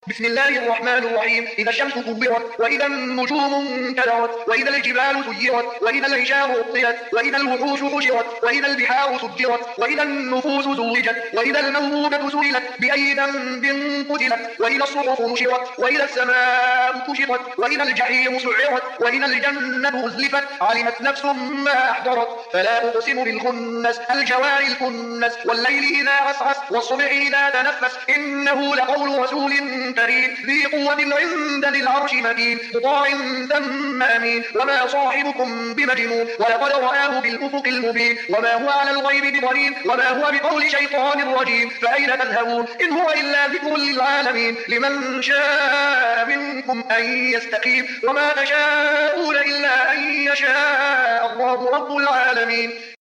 بسم الله الرحمن الرحيم. إذا الشمس كبرت، وإذا النجوم انكدرت، وإذا الجبال سيرت، وإذا العشار عطلت، وإذا الوحوش حشرت، وإذا البحار سجرت، وإذا النفوس زوجت، وإذا الموءودة سئلت بأي ذنب قتلت، وإذا الصحف نشرت، وإذا السماء كشطت، وإذا الجحيم سعرت، وإذا الجنة أزلفت، علمت نفس ما أحضرت. فلا أقسم بالخنس، الجوار الكنس، والليل إذا عسعس، والصبح إذا تنفس، إنه لقول رسول كريم ذي قوة عند ذي العرش مكين، مطاع ثم أمين. وما صاحبكم بمجنون، ولقد رآه بالأفق المبين، وما هو على الغيب بضنين، وما هو بقول شيطان رجيم. فأين تذهبون؟ إن هو إلا ذكر للعالمين، لمن شاء منكم أن يستقيم، وما تشاءون إلا أن يشاء الله رب العالمين.